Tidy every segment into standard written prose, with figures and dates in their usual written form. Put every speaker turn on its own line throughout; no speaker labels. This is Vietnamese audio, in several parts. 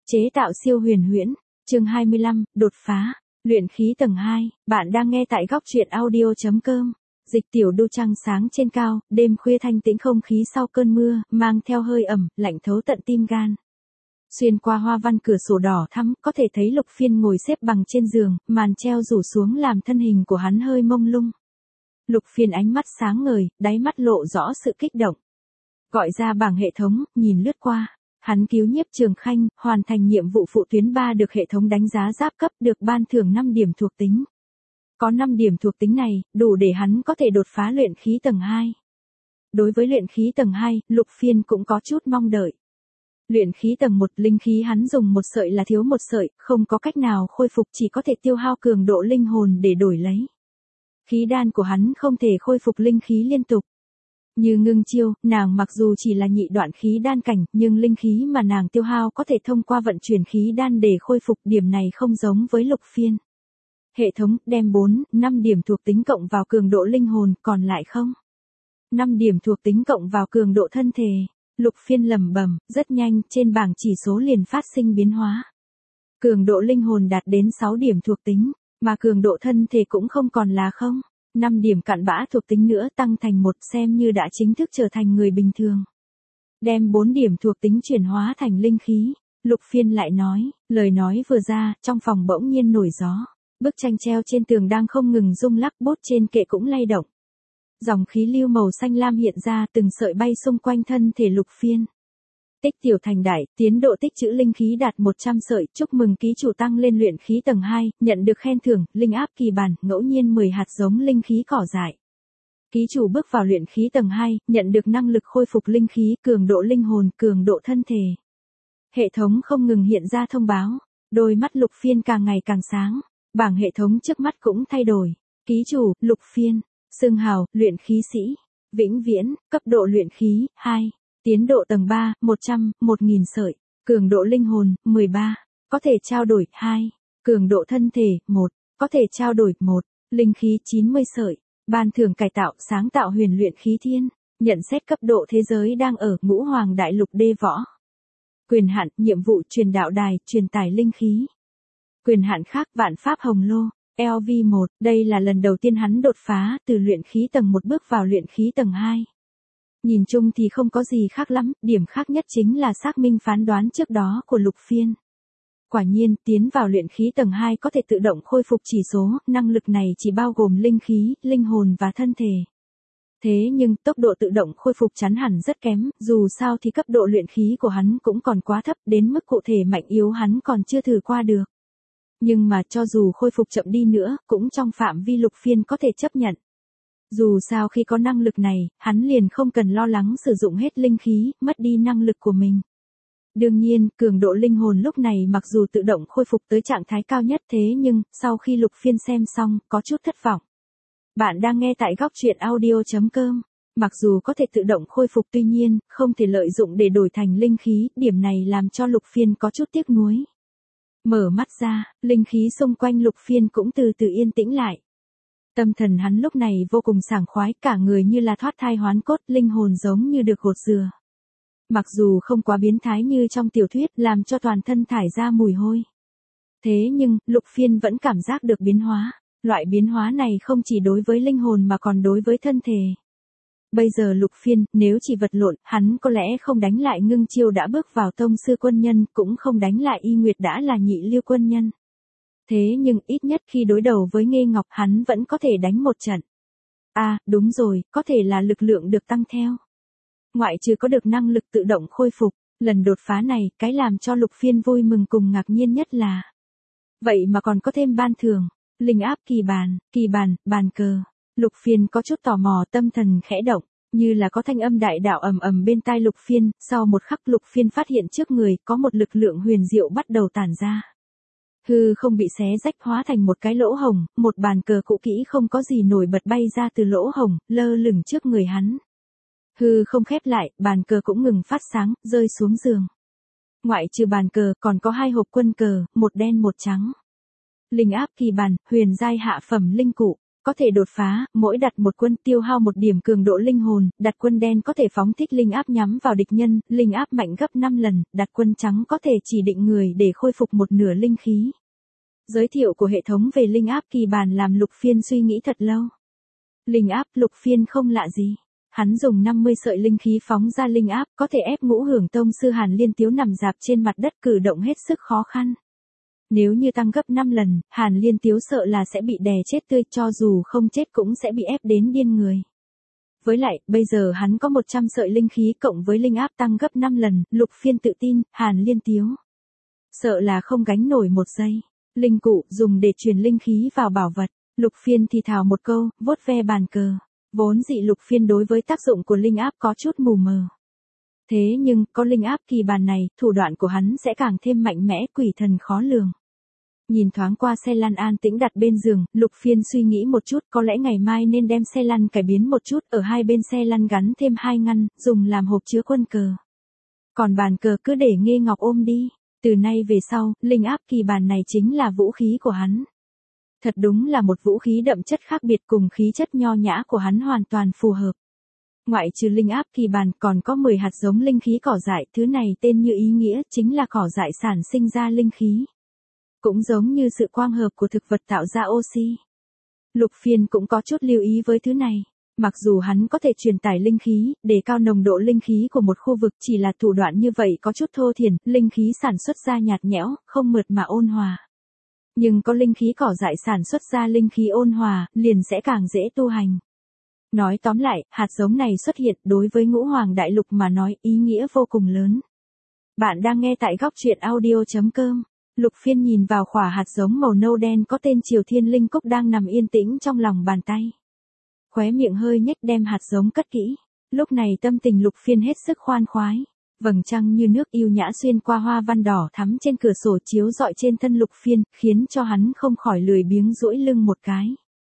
Chế tạo siêu huyền huyễn, chương 25, đột phá, luyện khí tầng 2, bạn đang nghe tại góc truyện audio.com. Dịch tiểu đô trăng sáng trên cao, đêm khuya thanh tĩnh không khí sau cơn mưa, mang theo hơi ẩm, lạnh thấu tận tim gan. Xuyên qua hoa văn cửa sổ đỏ thắm, có thể thấy Lục Phiên ngồi xếp bằng trên giường, màn treo rủ xuống làm thân hình của hắn hơi mông lung. Lục Phiên ánh mắt sáng ngời, đáy mắt lộ rõ sự kích động. Gọi ra bảng hệ thống, nhìn lướt qua. Hắn cứu Nhiếp Trường Khanh, hoàn thành nhiệm vụ phụ tuyến 3 được hệ thống đánh giá giáp cấp, được ban thưởng 5 điểm thuộc tính. Có 5 điểm thuộc tính này, đủ để hắn có thể đột phá luyện khí tầng 2. Đối với luyện khí tầng 2, Lục Phiên cũng có chút mong đợi. Luyện khí tầng 1, linh khí hắn dùng một sợi là thiếu một sợi, không có cách nào khôi phục, chỉ có thể tiêu hao cường độ linh hồn để đổi lấy. Khí đan của hắn không thể khôi phục linh khí liên tục. Như Ngưng Chiêu, nàng mặc dù chỉ là nhị đoạn khí đan cảnh, nhưng linh khí mà nàng tiêu hao có thể thông qua vận chuyển khí đan để khôi phục, điểm này không giống với Lục Phiên. Hệ thống đem 5 điểm thuộc tính cộng vào cường độ linh hồn, còn lại không. 5 điểm thuộc tính cộng vào cường độ thân thể. Lục Phiên lẩm bẩm, rất nhanh, trên bảng chỉ số liền phát sinh biến hóa. Cường độ linh hồn đạt đến 6 điểm thuộc tính, mà cường độ thân thể cũng không còn là không. 5 điểm cặn bã thuộc tính nữa tăng thành 1, xem như đã chính thức trở thành người bình thường. Đem 4 điểm thuộc tính chuyển hóa thành linh khí, Lục Phiên lại nói, lời nói vừa ra, trong phòng bỗng nhiên nổi gió. Bức tranh treo trên tường đang không ngừng rung lắc, bốt trên kệ cũng lay động. Dòng khí lưu màu xanh lam hiện ra, từng sợi bay xung quanh thân thể Lục Phiên. Tích tiểu thành đại, tiến độ tích trữ linh khí đạt 100 sợi, chúc mừng ký chủ tăng lên luyện khí tầng 2, nhận được khen thưởng, linh áp kỳ bản, ngẫu nhiên 10 hạt giống linh khí cỏ dại. Ký chủ bước vào luyện khí tầng 2, nhận được năng lực khôi phục linh khí, cường độ linh hồn, cường độ thân thể. Hệ thống không ngừng hiện ra thông báo, đôi mắt Lục Phiên càng ngày càng sáng, bảng hệ thống trước mắt cũng thay đổi. Ký chủ, Lục Phiên, xưng hào, luyện khí sĩ, vĩnh viễn, cấp độ luyện khí, 2. Tiến độ tầng 3, 100, 1000 sợi, cường độ linh hồn, 13, có thể trao đổi, 2, cường độ thân thể, 1, có thể trao đổi, 1, linh khí 90 sợi, ban thưởng cải tạo, sáng tạo huyền luyện khí thiên, nhận xét cấp độ thế giới đang ở Ngũ Hoàng Đại Lục đê võ. Quyền hạn, nhiệm vụ truyền đạo đài, truyền tải linh khí. Quyền hạn khác, vạn pháp hồng lô, LV1, đây là lần đầu tiên hắn đột phá từ luyện khí tầng 1 bước vào luyện khí tầng 2. Nhìn chung thì không có gì khác lắm, điểm khác nhất chính là xác minh phán đoán trước đó của Lục Phiên. Quả nhiên, tiến vào luyện khí tầng 2 có thể tự động khôi phục chỉ số, năng lực này chỉ bao gồm linh khí, linh hồn và thân thể. Thế nhưng, tốc độ tự động khôi phục chắn hẳn rất kém, dù sao thì cấp độ luyện khí của hắn cũng còn quá thấp, đến mức cụ thể mạnh yếu hắn còn chưa thử qua được. Nhưng mà cho dù khôi phục chậm đi nữa, cũng trong phạm vi Lục Phiên có thể chấp nhận. Dù sao khi có năng lực này, hắn liền không cần lo lắng sử dụng hết linh khí, mất đi năng lực của mình. Đương nhiên, cường độ linh hồn lúc này mặc dù tự động khôi phục tới trạng thái cao nhất, thế nhưng, sau khi Lục Phiên xem xong, có chút thất vọng. Bạn đang nghe tại góc truyện audio.com. Mặc dù có thể tự động khôi phục, tuy nhiên, không thể lợi dụng để đổi thành linh khí, điểm này làm cho Lục Phiên có chút tiếc nuối. Mở mắt ra, linh khí xung quanh Lục Phiên cũng từ từ yên tĩnh lại. Tâm thần hắn lúc này vô cùng sảng khoái, cả người như là thoát thai hoán cốt, linh hồn giống như được gột rửa. Mặc dù không quá biến thái như trong tiểu thuyết, làm cho toàn thân thải ra mùi hôi. Thế nhưng, Lục Phiên vẫn cảm giác được biến hóa. Loại biến hóa này không chỉ đối với linh hồn mà còn đối với thân thể. Bây giờ Lục Phiên, nếu chỉ vật lộn, hắn có lẽ không đánh lại Ngưng Chiêu đã bước vào tông sư quân nhân, cũng không đánh lại Y Nguyệt đã là nhị lưu quân nhân. Thế nhưng ít nhất khi đối đầu với Nghê Ngọc hắn vẫn có thể đánh một trận. À, đúng rồi, có thể là lực lượng được tăng theo. Ngoại trừ có được năng lực tự động khôi phục, lần đột phá này, cái làm cho Lục Phiên vui mừng cùng ngạc nhiên nhất là. Vậy mà còn có thêm ban thưởng, linh áp kỳ bàn, bàn cờ. Lục Phiên có chút tò mò, tâm thần khẽ động, như là có thanh âm đại đạo ầm ầm bên tai Lục Phiên, sau một khắc Lục Phiên phát hiện trước người có một lực lượng huyền diệu bắt đầu tản ra. Hư không bị xé rách hóa thành một cái lỗ hồng, một bàn cờ cũ kỹ không có gì nổi bật bay ra từ lỗ hồng, lơ lửng trước người hắn. Hư không khép lại, bàn cờ cũng ngừng phát sáng, rơi xuống giường. Ngoại trừ bàn cờ, còn có 2 hộp quân cờ, một đen một trắng. Linh áp kỳ bản, huyền giai hạ phẩm linh cụ, có thể đột phá, mỗi đặt một quân tiêu hao một điểm cường độ linh hồn, đặt quân đen có thể phóng thích linh áp nhắm vào địch nhân, linh áp mạnh gấp 5 lần, đặt quân trắng có thể chỉ định người để khôi phục một nửa linh khí. Giới thiệu của hệ thống về linh áp kỳ bản làm Lục Phiên suy nghĩ thật lâu. Linh áp Lục Phiên không lạ gì. Hắn dùng 50 sợi linh khí phóng ra linh áp, có thể ép Ngũ Hưởng Tông sư Hàn Liên Tiếu nằm rạp trên mặt đất cử động hết sức khó khăn. Nếu như tăng gấp 5 lần, Hàn Liên Tiếu sợ là sẽ bị đè chết tươi, cho dù không chết cũng sẽ bị ép đến điên người. Với lại, bây giờ hắn có 100 sợi linh khí cộng với linh áp tăng gấp 5 lần, Lục Phiên tự tin, Hàn Liên Tiếu sợ là không gánh nổi một giây. Linh cụ dùng để truyền linh khí vào bảo vật. Lục Phiên thì thào một câu, vuốt ve bàn cờ. Vốn dị Lục Phiên đối với tác dụng của linh áp có chút mù mờ. Thế nhưng, có linh áp kỳ bàn này, thủ đoạn của hắn sẽ càng thêm mạnh mẽ, quỷ thần khó lường. Nhìn thoáng qua xe lăn an tĩnh đặt bên giường, Lục Phiên suy nghĩ một chút, có lẽ ngày mai nên đem xe lăn cải biến một chút, ở hai bên xe lăn gắn thêm 2 ngăn, dùng làm hộp chứa quân cờ. Còn bàn cờ cứ để Nghê Ngọc ôm đi. Từ nay về sau, linh áp kỳ bàn này chính là vũ khí của hắn. Thật đúng là một vũ khí đậm chất khác biệt, cùng khí chất nho nhã của hắn hoàn toàn phù hợp. Ngoại trừ linh áp kỳ bàn còn có 10 hạt giống linh khí cỏ dại, thứ này tên như ý nghĩa chính là cỏ dại sản sinh ra linh khí. Cũng giống như sự quang hợp của thực vật tạo ra oxy. Lục Phiên cũng có chút lưu ý với thứ này. Mặc dù hắn có thể truyền tải linh khí, để cao nồng độ linh khí của một khu vực, chỉ là thủ đoạn như vậy có chút thô thiển, linh khí sản xuất ra nhạt nhẽo, không mượt mà ôn hòa. Nhưng có linh khí cỏ dại sản xuất ra linh khí ôn hòa, liền sẽ càng dễ tu hành. Nói tóm lại, hạt giống này xuất hiện đối với Ngũ Hoàng Đại Lục mà nói ý nghĩa vô cùng lớn. Bạn đang nghe tại góc truyện audio.com. Lục Phiên nhìn vào khỏa hạt giống màu nâu đen có tên Triều Thiên Linh Cúc đang nằm yên tĩnh trong lòng bàn tay. Khóe miệng hơi nhếch đem hạt giống cất kỹ. Lúc này tâm tình Lục Phiên hết sức khoan khoái. Vầng trăng như nước yêu nhã xuyên qua hoa văn đỏ thắm trên cửa sổ chiếu rọi trên thân Lục Phiên, khiến cho hắn không khỏi lười biếng duỗi lưng một cái.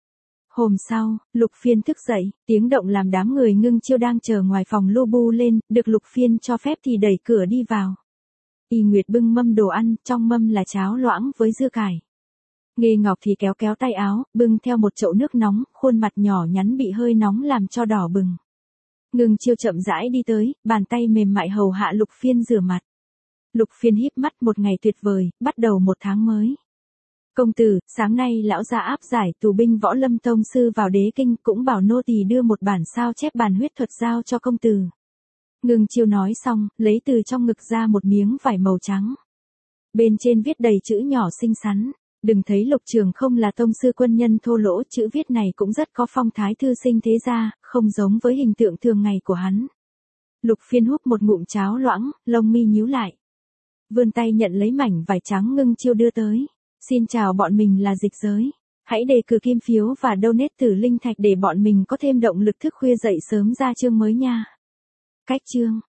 Hôm sau, Lục Phiên thức dậy, tiếng động làm đám người Ngưng Chiêu đang chờ ngoài phòng lu bu lên, được Lục Phiên cho phép thì đẩy cửa đi vào. Y Nguyệt bưng mâm đồ ăn, trong mâm là cháo loãng với dưa cải. Nghê Ngọc thì kéo kéo tay áo, bưng theo một chậu nước nóng, khuôn mặt nhỏ nhắn bị hơi nóng làm cho đỏ bừng. Ngưng Chiêu chậm rãi đi tới, bàn tay mềm mại hầu hạ Lục Phiên rửa mặt. Lục Phiên híp mắt, một ngày tuyệt vời, bắt đầu một tháng mới. Công tử, sáng nay lão gia áp giải tù binh Võ Lâm tông sư vào đế kinh, cũng bảo nô tỳ đưa một bản sao chép bàn huyết thuật giao cho công tử. Ngưng Chiêu nói xong, lấy từ trong ngực ra một miếng vải màu trắng. Bên trên viết đầy chữ nhỏ xinh xắn. Đừng thấy Lục Trường không là tông sư quân nhân thô lỗ, chữ viết này cũng rất có phong thái thư sinh thế gia, không giống với hình tượng thường ngày của hắn. Lục Phiên húp một ngụm cháo loãng, lông mi nhíu lại. Vươn tay nhận lấy mảnh vải trắng Ngưng Chiêu đưa tới. Xin chào, bọn mình là Dịch Giới. Hãy đề cử kim phiếu và donate từ linh thạch để bọn mình có thêm động lực thức khuya dậy sớm ra chương mới nha. Cách chương.